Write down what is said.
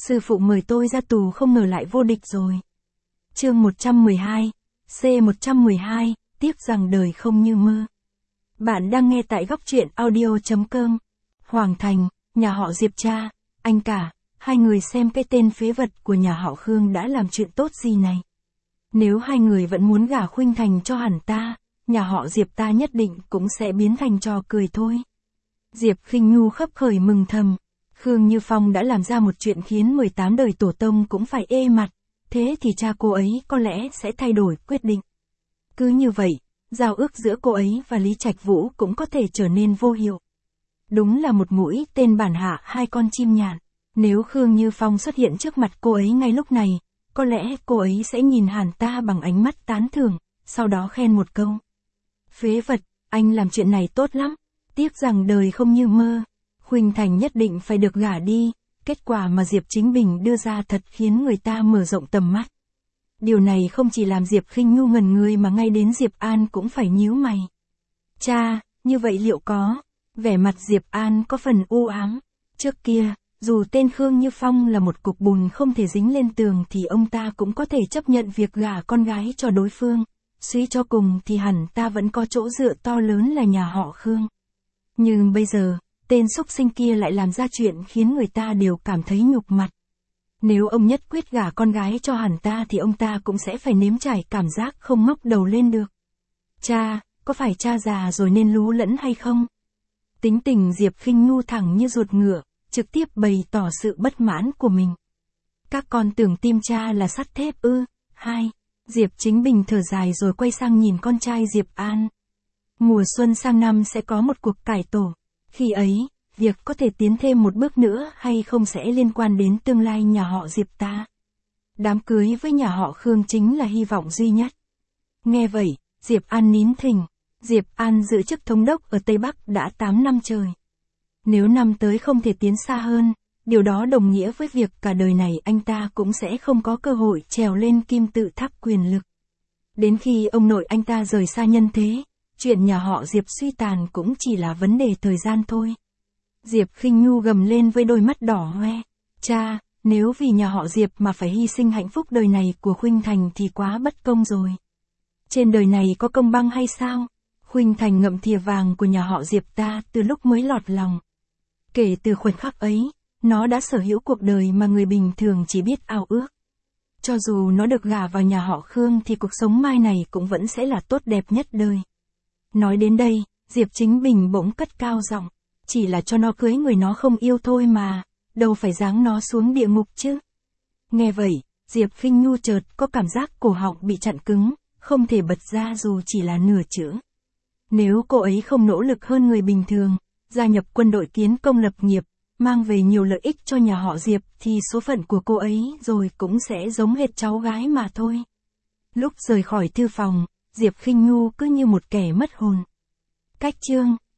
Sư phụ mời tôi ra tù không ngờ lại vô địch rồi. Chương 112, C112, tiếc rằng đời không như mơ. Bạn đang nghe tại góc truyện audio.com. Hoàng Thành, nhà họ Diệp cha, anh cả, hai người xem cái tên phế vật của nhà họ Khương đã làm chuyện tốt gì này. Nếu hai người vẫn muốn gả Khuynh Thành cho hẳn ta, nhà họ Diệp ta nhất định cũng sẽ biến thành trò cười thôi. Diệp Khinh Nhu khấp khởi mừng thầm. Khương Như Phong đã làm ra một chuyện khiến 18 đời tổ tông cũng phải ê mặt, thế thì cha cô ấy có lẽ sẽ thay đổi quyết định. Cứ như vậy, giao ước giữa cô ấy và Lý Trạch Vũ cũng có thể trở nên vô hiệu. Đúng là một mũi tên bản hạ hai con chim nhạn. Nếu Khương Như Phong xuất hiện trước mặt cô ấy ngay lúc này, có lẽ cô ấy sẽ nhìn hẳn ta bằng ánh mắt tán thưởng, sau đó khen một câu. Phế vật, anh làm chuyện này tốt lắm, tiếc rằng đời không như mơ. Khuynh Thành nhất định phải được gả đi, kết quả mà Diệp Chính Bình đưa ra thật khiến người ta mở rộng tầm mắt. Điều này không chỉ làm Diệp Khinh Nhu ngẩn người mà ngay đến Diệp An cũng phải nhíu mày. Cha, như vậy liệu có? Vẻ mặt Diệp An có phần u ám. Trước kia, dù tên Khương Như Phong là một cục bùn không thể dính lên tường thì ông ta cũng có thể chấp nhận việc gả con gái cho đối phương. Suy cho cùng thì hẳn ta vẫn có chỗ dựa to lớn là nhà họ Khương. Nhưng bây giờ, tên xúc sinh kia lại làm ra chuyện khiến người ta đều cảm thấy nhục mặt. Nếu ông nhất quyết gả con gái cho hẳn ta thì ông ta cũng sẽ phải nếm trải cảm giác không ngóc đầu lên được. Cha, có phải cha già rồi nên lú lẫn hay không? Tính tình Diệp Khinh Nhu thẳng như ruột ngựa, trực tiếp bày tỏ sự bất mãn của mình. Các con tưởng tim cha là sắt thép ư? Hai, Diệp Chính Bình thở dài rồi quay sang nhìn con trai Diệp An. Mùa xuân sang năm sẽ có một cuộc cải tổ. Khi ấy, việc có thể tiến thêm một bước nữa hay không sẽ liên quan đến tương lai nhà họ Diệp ta. Đám cưới với nhà họ Khương chính là hy vọng duy nhất. Nghe vậy, Diệp An nín thinh. Diệp An giữ chức thống đốc ở Tây Bắc đã 8 năm trời. Nếu năm tới không thể tiến xa hơn, điều đó đồng nghĩa với việc cả đời này anh ta cũng sẽ không có cơ hội trèo lên kim tự tháp quyền lực. Đến khi ông nội anh ta rời xa nhân thế, chuyện nhà họ Diệp suy tàn cũng chỉ là vấn đề thời gian thôi. Diệp Khinh Nhu gầm lên với đôi mắt đỏ hoe. Cha, nếu vì nhà họ Diệp mà phải hy sinh hạnh phúc đời này của Khuynh Thành thì quá bất công rồi. Trên đời này có công bằng hay sao? Khuynh Thành ngậm thìa vàng của nhà họ Diệp ta từ lúc mới lọt lòng. Kể từ khoảnh khắc ấy, nó đã sở hữu cuộc đời mà người bình thường chỉ biết ao ước. Cho dù nó được gả vào nhà họ Khương thì cuộc sống mai này cũng vẫn sẽ là tốt đẹp nhất đời. Nói đến đây, Diệp Chính Bình bỗng cất cao giọng. Chỉ là cho nó cưới người nó không yêu thôi mà, đâu phải giáng nó xuống địa ngục chứ. Nghe vậy, Diệp Khinh Nhu chợt có cảm giác cổ họng bị chặn cứng, không thể bật ra dù chỉ là nửa chữ. Nếu cô ấy không nỗ lực hơn người bình thường, gia nhập quân đội kiến công lập nghiệp, mang về nhiều lợi ích cho nhà họ Diệp thì số phận của cô ấy rồi cũng sẽ giống hệt cháu gái mà thôi. Lúc rời khỏi thư phòng, Diệp Khinh Nhu cứ như một kẻ mất hồn. Cách chương